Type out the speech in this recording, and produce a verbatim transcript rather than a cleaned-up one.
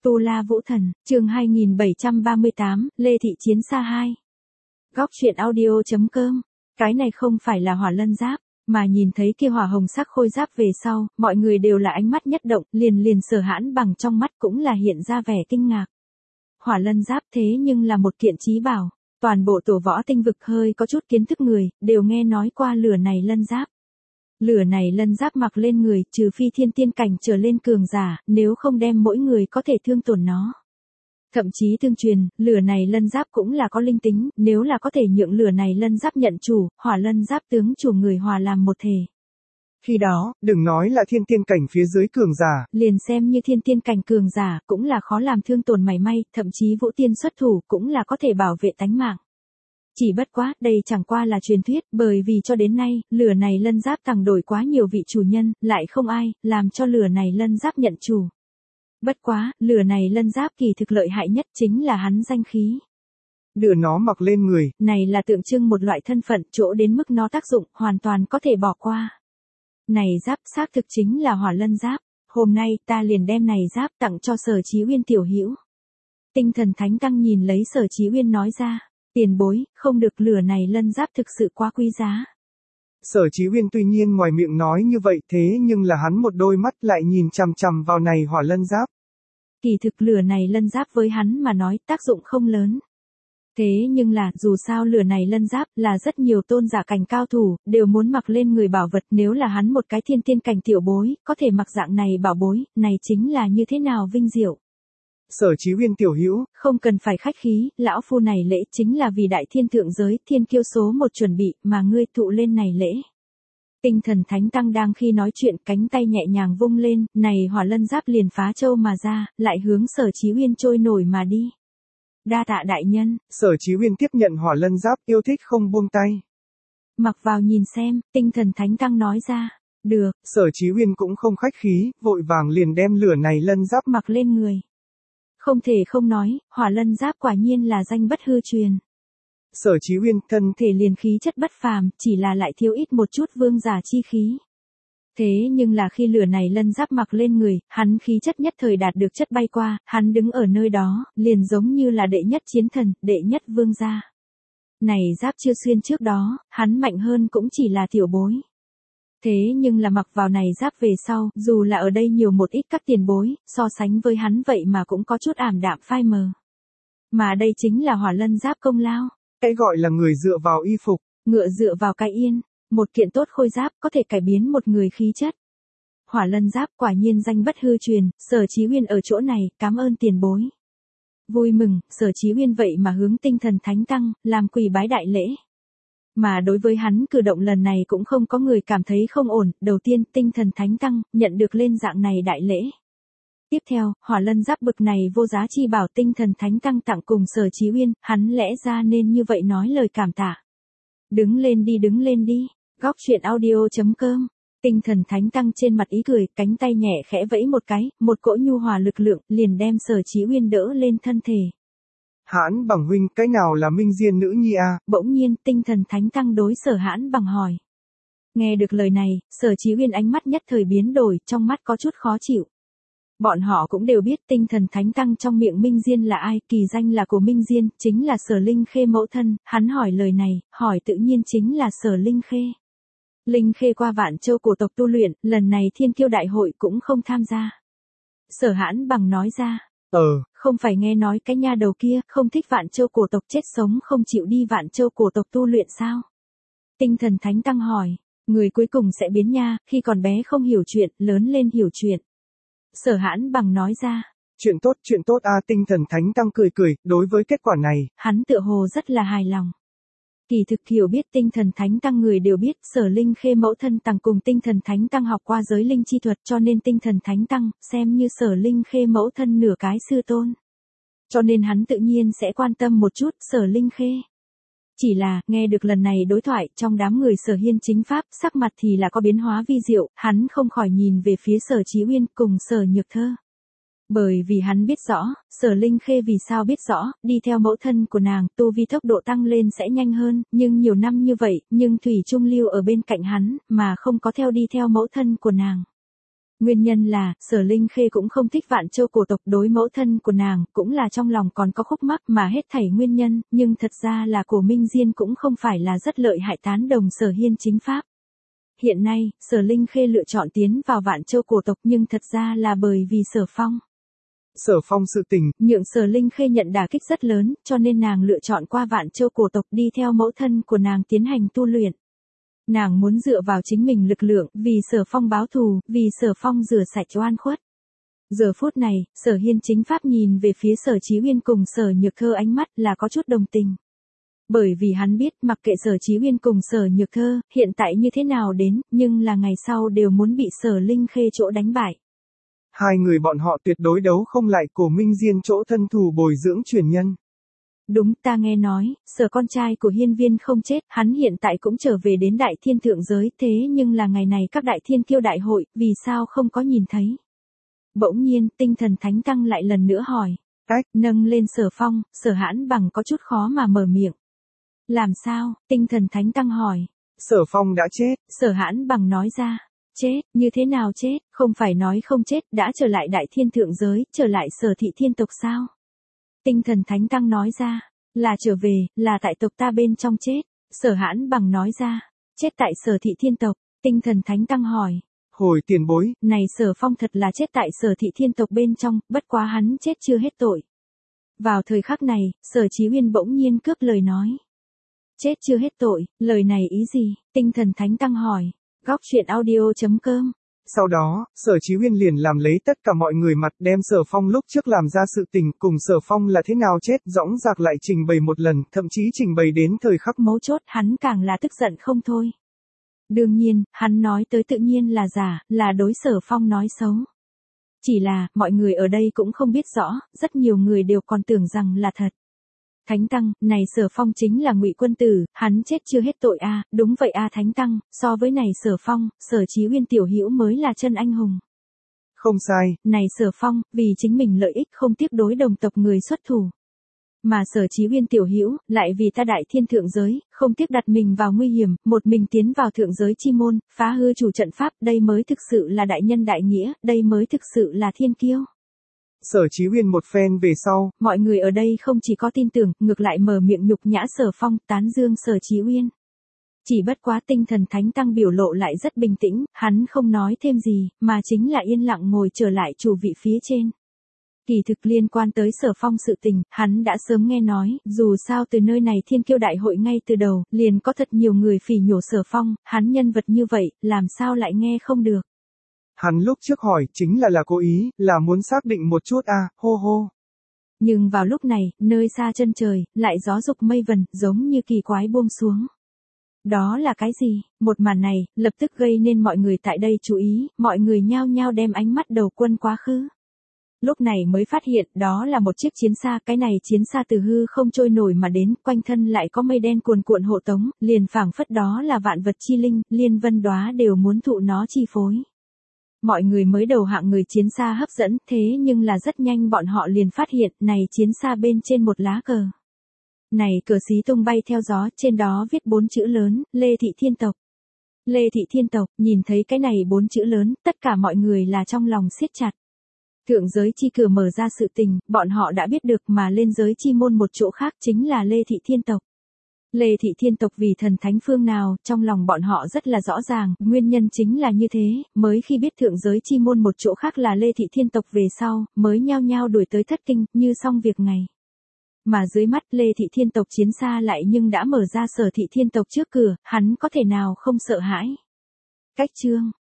Tu La Vũ Thần, chương hai nghìn bảy trăm ba mươi tám, Lê Thị Chiến Xa hai. Góc truyện audio.com. Cái này không phải là hỏa lân giáp, mà nhìn thấy kia hỏa hồng sắc khôi giáp về sau, mọi người đều là ánh mắt nhất động, liền liền Sở Hãn Bằng trong mắt cũng là hiện ra vẻ kinh ngạc. Hỏa lân giáp thế nhưng là một kiện chí bảo, toàn bộ tổ võ tinh vực hơi có chút kiến thức người, đều nghe nói qua lửa này lân giáp. Lửa này lân giáp mặc lên người, trừ phi thiên tiên cảnh trở lên cường giả, nếu không đem mỗi người có thể thương tổn nó. Thậm chí tương truyền, lửa này lân giáp cũng là có linh tính, nếu là có thể nhượng lửa này lân giáp nhận chủ, hỏa lân giáp tướng chủ người hòa làm một thể. Khi đó, đừng nói là thiên tiên cảnh phía dưới cường giả, liền xem như thiên tiên cảnh cường giả, cũng là khó làm thương tổn mảy may, thậm chí vũ tiên xuất thủ, cũng là có thể bảo vệ tánh mạng. Chỉ bất quá, đây chẳng qua là truyền thuyết, bởi vì cho đến nay, lửa này lân giáp tặng đổi quá nhiều vị chủ nhân, lại không ai, làm cho lửa này lân giáp nhận chủ. Bất quá, lửa này lân giáp kỳ thực lợi hại nhất chính là hắn danh khí. đưa nó mặc lên người, Này là tượng trưng một loại thân phận, chỗ đến mức nó tác dụng, hoàn toàn có thể bỏ qua. Này giáp xác thực chính là hỏa lân giáp, hôm nay ta liền đem này giáp tặng cho Sở Chí Uyên tiểu hữu. Tinh Thần Thánh Tăng nhìn lấy Sở Chí Uyên nói ra. Tiền bối, không được, lửa này lân giáp thực sự quá quý giá. Sở Chí Uyên tuy nhiên ngoài miệng nói như vậy thế nhưng là hắn một đôi mắt lại nhìn chằm chằm vào này hỏa lân giáp. Kỳ thực lửa này lân giáp với hắn mà nói tác dụng không lớn. Thế nhưng là, dù sao lửa này lân giáp là rất nhiều tôn giả cảnh cao thủ, đều muốn mặc lên người bảo vật, nếu là hắn một cái thiên tiên cảnh tiểu bối, có thể mặc dạng này bảo bối, này chính là như thế nào vinh diệu. Sở Chí Uyên tiểu hữu, không cần phải khách khí, lão phu này lễ chính là vì đại thiên thượng giới, thiên kiêu số một chuẩn bị, mà ngươi thụ lên này lễ. Tinh Thần Thánh Tăng đang khi nói chuyện, cánh tay nhẹ nhàng vung lên, này hỏa lân giáp liền phá châu mà ra, lại hướng Sở Chí Uyên trôi nổi mà đi. Đa tạ đại nhân. Sở Chí Uyên tiếp nhận hỏa lân giáp, yêu thích không buông tay. Mặc vào nhìn xem, Tinh Thần Thánh Tăng nói ra. Được. Sở Chí Uyên cũng không khách khí, vội vàng liền đem lửa này lân giáp mặc lên người. Không thể không nói, hỏa lân giáp quả nhiên là danh bất hư truyền. Sở Chí Uyên thân thể liền khí chất bất phàm, chỉ là lại thiếu ít một chút vương giả chi khí. Thế nhưng là khi lửa này lân giáp mặc lên người, hắn khí chất nhất thời đạt được chất bay qua, hắn đứng ở nơi đó, liền giống như là đệ nhất chiến thần, đệ nhất vương gia. Này giáp chưa xuyên trước đó, hắn mạnh hơn cũng chỉ là tiểu bối. Thế nhưng là mặc vào này giáp về sau, dù là ở đây nhiều một ít các tiền bối, so sánh với hắn vậy mà cũng có chút ảm đạm phai mờ. Mà đây chính là hỏa lân giáp công lao. Cái gọi là người dựa vào y phục, ngựa dựa vào cái yên, một kiện tốt khôi giáp có thể cải biến một người khí chất. Hỏa lân giáp quả nhiên danh bất hư truyền, Sở Chí Uyên ở chỗ này, cảm ơn tiền bối. Vui mừng, Sở Chí Uyên vậy mà hướng Tinh Thần Thánh Tăng, làm quỳ bái đại lễ. Mà đối với hắn cử động lần này cũng không có người cảm thấy không ổn, đầu tiên Tinh Thần Thánh Tăng, nhận được lên dạng này đại lễ. Tiếp theo, hỏa lân giáp bực này vô giá chi bảo Tinh Thần Thánh Tăng tặng cùng Sở Chí Uyên, hắn lẽ ra nên như vậy nói lời cảm tạ. Đứng lên đi đứng lên đi, góc truyện audio.com. Tinh Thần Thánh Tăng trên mặt ý cười, cánh tay nhẹ khẽ vẫy một cái, một cỗ nhu hòa lực lượng, liền đem Sở Chí Uyên đỡ lên thân thể. Hãn Bằng huynh, cái nào là Minh Diên nữ nhi a? Bỗng nhiên, Tinh Thần Thánh Tăng đối Sở Hãn Bằng hỏi. Nghe được lời này, Sở Chí Uyên ánh mắt nhất thời biến đổi, trong mắt có chút khó chịu. Bọn họ cũng đều biết Tinh Thần Thánh Tăng trong miệng Minh Diên là ai, kỳ danh là của Minh Diên, chính là Sở Linh Khê mẫu thân, hắn hỏi lời này, hỏi tự nhiên chính là Sở Linh Khê. Linh Khê qua Vạn Châu cổ tộc tu luyện, lần này Thiên Kiêu đại hội cũng không tham gia. Sở Hãn Bằng nói ra. Ờ, không phải nghe nói cái nha đầu kia, không thích Vạn Châu cổ tộc chết sống không chịu đi Vạn Châu cổ tộc tu luyện sao? Tinh Thần Thánh Tăng hỏi, người cuối cùng sẽ biến nha, khi còn bé không hiểu chuyện, lớn lên hiểu chuyện. Sở Hãn Bằng nói ra. Chuyện tốt, chuyện tốt a. Tinh Thần Thánh Tăng cười cười, đối với kết quả này, hắn tựa hồ rất là hài lòng. Kỳ thực hiểu biết Tinh Thần Thánh Tăng người đều biết, Sở Linh Khê mẫu thân Tăng cùng Tinh Thần Thánh Tăng học qua giới linh chi thuật, cho nên Tinh Thần Thánh Tăng xem như Sở Linh Khê mẫu thân nửa cái sư tôn. Cho nên hắn tự nhiên sẽ quan tâm một chút Sở Linh Khê. Chỉ là, nghe được lần này đối thoại, trong đám người Sở Hiên chính pháp, sắc mặt thì là có biến hóa vi diệu, hắn không khỏi nhìn về phía Sở Chí Uyên cùng Sở Nhược Thơ. Bởi vì hắn biết rõ, Sở Linh Khê vì sao biết rõ, đi theo mẫu thân của nàng, tu vi tốc độ tăng lên sẽ nhanh hơn, nhưng nhiều năm như vậy, nhưng Thủy Trung lưu ở bên cạnh hắn, mà không có theo đi theo mẫu thân của nàng. Nguyên nhân là, Sở Linh Khê cũng không thích Vạn Châu cổ tộc, đối mẫu thân của nàng, cũng là trong lòng còn có khúc mắc mà hết thảy nguyên nhân, nhưng thật ra là Cổ Minh Diên cũng không phải là rất lợi hại tán đồng Sở Hiên chính pháp. Hiện nay, Sở Linh Khê lựa chọn tiến vào Vạn Châu cổ tộc nhưng thật ra là bởi vì Sở Phong. Sở Phong sự tình, nhượng Sở Linh Khê nhận đả kích rất lớn, cho nên nàng lựa chọn qua Vạn Châu cổ tộc đi theo mẫu thân của nàng tiến hành tu luyện. Nàng muốn dựa vào chính mình lực lượng, vì Sở Phong báo thù, vì Sở Phong rửa sạch oan khuất. Giờ phút này, Sở Hiên chính pháp nhìn về phía Sở Chí Uyên cùng Sở Nhược Thơ ánh mắt là có chút đồng tình. Bởi vì hắn biết mặc kệ Sở Chí Uyên cùng Sở Nhược Thơ, hiện tại như thế nào đến, nhưng là ngày sau đều muốn bị Sở Linh Khê chỗ đánh bại. Hai người bọn họ tuyệt đối đấu không lại Cổ Minh Diên chỗ thân thù bồi dưỡng truyền nhân. Đúng, ta nghe nói, Sở con trai của Hiên Viên không chết, hắn hiện tại cũng trở về đến Đại Thiên thượng giới, thế nhưng là ngày này các đại thiên kiêu đại hội, vì sao không có nhìn thấy? Bỗng nhiên, Tinh Thần Thánh Tăng lại lần nữa hỏi. Ách, nâng lên Sở Phong, Sở Hãn Bằng có chút khó mà mở miệng. Làm sao? Tinh Thần Thánh Tăng hỏi. Sở Phong đã chết. Sở Hãn Bằng nói ra. Chết, như thế nào chết, không phải nói không chết, đã trở lại Đại Thiên thượng giới, trở lại Sở thị thiên tộc sao? Tinh Thần Thánh Tăng nói ra, là trở về, là tại tộc ta bên trong chết. Sở Hãn Bằng nói ra, chết tại Sở thị thiên tộc. Tinh Thần Thánh Tăng hỏi. Hồi tiền bối, này Sở Phong thật là chết tại Sở thị thiên tộc bên trong, bất quá hắn chết chưa hết tội. Vào thời khắc này, Sở Chí Uyên bỗng nhiên cướp lời nói. Chết chưa hết tội, lời này ý gì? Tinh Thần Thánh Tăng hỏi. Góc truyện audio chấm com. Sau đó, Sở Chí Uyên liền làm lấy tất cả mọi người mặt đem Sở Phong lúc trước làm ra sự tình cùng Sở Phong là thế nào chết dõng dạc lại trình bày một lần, thậm chí trình bày đến thời khắc mấu chốt, hắn càng là tức giận không thôi. Đương nhiên, hắn nói tới tự nhiên là giả, là đối Sở Phong nói xấu. Chỉ là, mọi người ở đây cũng không biết rõ, rất nhiều người đều còn tưởng rằng là thật. Thánh Tăng, này Sở Phong chính là Ngụy Quân Tử, hắn chết chưa hết tội a, à, đúng vậy a à, Thánh Tăng, so với này Sở Phong, Sở Chí Uyên tiểu hữu mới là chân anh hùng. Không sai, này Sở Phong, vì chính mình lợi ích không tiếc đối đồng tộc người xuất thủ. Mà Sở Chí Uyên tiểu hữu, lại vì ta Đại Thiên thượng giới, không tiếc đặt mình vào nguy hiểm, một mình tiến vào thượng giới chi môn, phá hư chủ trận pháp, đây mới thực sự là đại nhân đại nghĩa, đây mới thực sự là thiên kiêu. Sở Chí Uyên một phen về sau, mọi người ở đây không chỉ có tin tưởng, ngược lại mở miệng nhục nhã Sở Phong, tán dương Sở Chí Uyên. Chỉ bất quá Tinh Thần Thánh Tăng biểu lộ lại rất bình tĩnh, hắn không nói thêm gì, mà chính là yên lặng ngồi trở lại chủ vị phía trên. Kỳ thực liên quan tới Sở Phong sự tình, hắn đã sớm nghe nói, dù sao từ nơi này thiên kiêu đại hội ngay từ đầu, liền có thật nhiều người phỉ nhổ Sở Phong, hắn nhân vật như vậy, làm sao lại nghe không được. Hắn lúc trước hỏi chính là là cố ý, là muốn xác định một chút a, à, hô hô. Nhưng vào lúc này, nơi xa chân trời, lại gió dục mây vần, giống như kỳ quái buông xuống. Đó là cái gì? Một màn này, lập tức gây nên mọi người tại đây chú ý, mọi người nhao nhao đem ánh mắt đầu quân quá khứ. Lúc này mới phát hiện đó là một chiếc chiến xa, cái này chiến xa từ hư không trôi nổi mà đến, quanh thân lại có mây đen cuồn cuộn hộ tống, liền phảng phất đó là vạn vật chi linh, liên vân đóa đều muốn thụ nó chi phối. Mọi người mới đầu hạng người chiến xa hấp dẫn, thế nhưng là rất nhanh bọn họ liền phát hiện, này chiến xa bên trên một lá cờ. Này cờ xí tung bay theo gió, trên đó viết bốn chữ lớn, Lê Thị Thiên Tộc. Lê Thị Thiên Tộc, nhìn thấy cái này bốn chữ lớn, tất cả mọi người là trong lòng siết chặt. Thượng giới chi cửa mở ra sự tình, bọn họ đã biết được mà lên giới chi môn một chỗ khác chính là Lê Thị Thiên Tộc. Lê Thị Thiên Tộc vì thần thánh phương nào, trong lòng bọn họ rất là rõ ràng, nguyên nhân chính là như thế, mới khi biết thượng giới chi môn một chỗ khác là Lê Thị Thiên Tộc về sau, mới nhao nhao đuổi tới thất kinh, như xong việc ngày. Mà dưới mắt Lê Thị Thiên Tộc chiến xa lại nhưng đã mở ra Sở Thị Thiên Tộc trước cửa, hắn có thể nào không sợ hãi. Cách chương